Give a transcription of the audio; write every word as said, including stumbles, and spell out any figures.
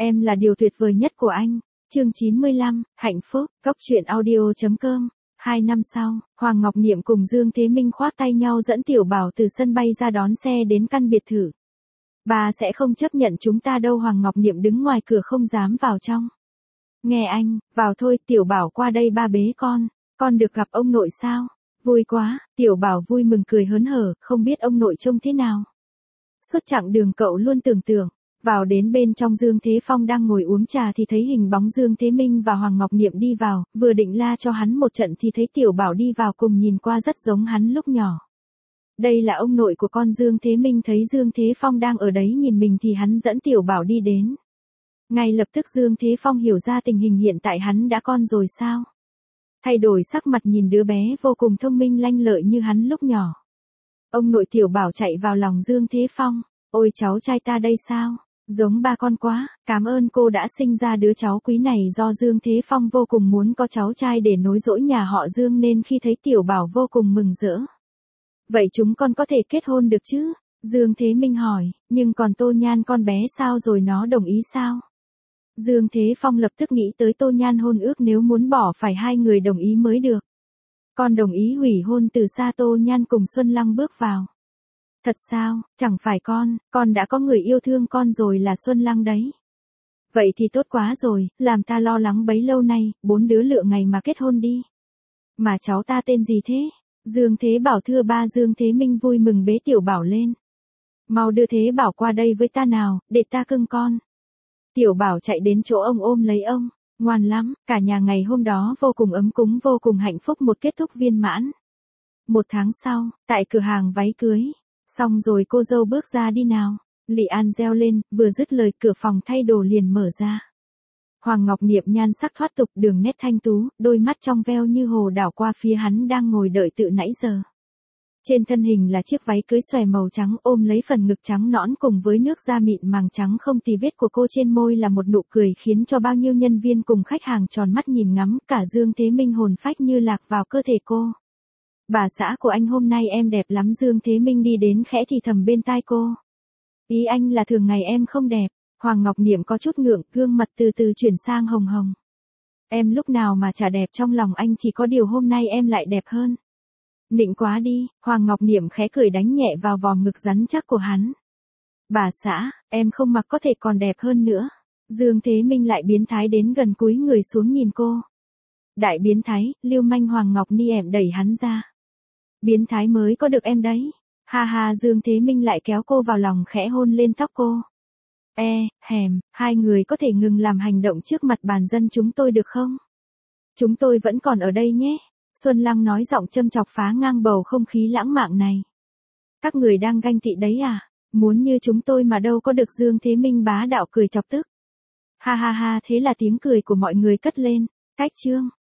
Em là điều tuyệt vời nhất của anh. Chương chín mươi lăm, hạnh phúc, cốc truyện audio chấm com. Hai năm sau, Hoàng Ngọc Niệm cùng Dương Thế Minh khoác tay nhau dẫn Tiểu Bảo từ sân bay ra đón xe đến căn biệt thự. Bà sẽ không chấp nhận chúng ta đâu. Hoàng Ngọc Niệm đứng ngoài cửa không dám vào trong. Nghe anh, vào thôi. Tiểu Bảo qua đây ba bế con. Con được gặp ông nội sao? Vui quá. Tiểu Bảo vui mừng cười hớn hở, không biết ông nội trông thế nào. Suốt chặng đường cậu luôn tưởng tượng. Vào đến bên trong, Dương Thế Phong đang ngồi uống trà thì thấy hình bóng Dương Thế Minh và Hoàng Ngọc Niệm đi vào, vừa định la cho hắn một trận thì thấy Tiểu Bảo đi vào cùng, nhìn qua rất giống hắn lúc nhỏ. Đây là ông nội của con. Dương Thế Minh thấy Dương Thế Phong đang ở đấy nhìn mình thì hắn dẫn Tiểu Bảo đi đến. Ngay lập tức Dương Thế Phong hiểu ra tình hình hiện tại hắn đã con rồi sao? Thay đổi sắc mặt nhìn đứa bé vô cùng thông minh lanh lợi như hắn lúc nhỏ. Ông nội Tiểu Bảo chạy vào lòng Dương Thế Phong. Ôi cháu trai ta đây sao? Giống ba con quá, cảm ơn cô đã sinh ra đứa cháu quý này. Do Dương Thế Phong vô cùng muốn có cháu trai để nối dõi nhà họ Dương nên khi thấy Tiểu Bảo vô cùng mừng rỡ. Vậy chúng con có thể kết hôn được chứ? Dương Thế Minh hỏi, nhưng còn Tô Nhan con bé sao rồi, nó đồng ý sao? Dương Thế Phong lập tức nghĩ tới Tô Nhan hôn ước, nếu muốn bỏ phải hai người đồng ý mới được. Con đồng ý hủy hôn. Từ xa Tô Nhan cùng Xuân Lăng bước vào. Thật sao? Chẳng phải con, con đã có người yêu thương con rồi, là Xuân Lăng đấy. Vậy thì tốt quá rồi, làm ta lo lắng bấy lâu nay. Bốn đứa lựa ngày mà kết hôn đi. Mà cháu ta tên gì thế? Dương Thế Bảo thưa ba. Dương Thế Minh vui mừng bế Tiểu Bảo lên. Mau đưa Thế Bảo qua đây với ta nào, để ta cưng con. Tiểu Bảo chạy đến chỗ ông ôm lấy ông, ngoan lắm. Cả nhà ngày hôm đó vô cùng ấm cúng, vô cùng hạnh phúc, một kết thúc viên mãn. Một tháng sau, tại cửa hàng váy cưới. Xong rồi cô dâu bước ra đi nào. Lị An reo lên, vừa dứt lời cửa phòng thay đồ liền mở ra. Hoàng Ngọc Niệm nhan sắc thoát tục, đường nét thanh tú, đôi mắt trong veo như hồ đảo qua phía hắn đang ngồi đợi từ nãy giờ. Trên thân hình là chiếc váy cưới xòe màu trắng ôm lấy phần ngực trắng nõn cùng với nước da mịn màng trắng không tì vết của cô, trên môi là một nụ cười khiến cho bao nhiêu nhân viên cùng khách hàng tròn mắt nhìn ngắm, cả Dương Thế Minh hồn phách như lạc vào cơ thể cô. Bà xã của anh hôm nay em đẹp lắm. Dương Thế Minh đi đến khẽ thì thầm bên tai cô. Ý anh là thường ngày em không đẹp. Hoàng Ngọc Niệm có chút ngượng, gương mặt từ từ chuyển sang hồng hồng. Em lúc nào mà chả đẹp, trong lòng anh chỉ có điều hôm nay em lại đẹp hơn. Nịnh quá đi. Hoàng Ngọc Niệm khẽ cười đánh nhẹ vào vòng ngực rắn chắc của hắn. Bà xã, em không mặc có thể còn đẹp hơn nữa. Dương Thế Minh lại biến thái đến gần, cúi người xuống nhìn cô. Đại biến thái, lưu manh. Hoàng Ngọc Niệm đẩy hắn ra. Biến thái mới có được em đấy. Ha ha. Dương Thế Minh lại kéo cô vào lòng, khẽ hôn lên tóc cô. E, hèm, hai người có thể ngừng làm hành động trước mặt bàn dân chúng tôi được không? Chúng tôi vẫn còn ở đây nhé. Xuân Lăng nói giọng châm chọc phá ngang bầu không khí lãng mạn này. Các người đang ganh tị đấy à? Muốn như chúng tôi mà đâu có được. Dương Thế Minh bá đạo cười chọc tức. Ha ha ha. Thế là tiếng cười của mọi người cất lên. Cách chương.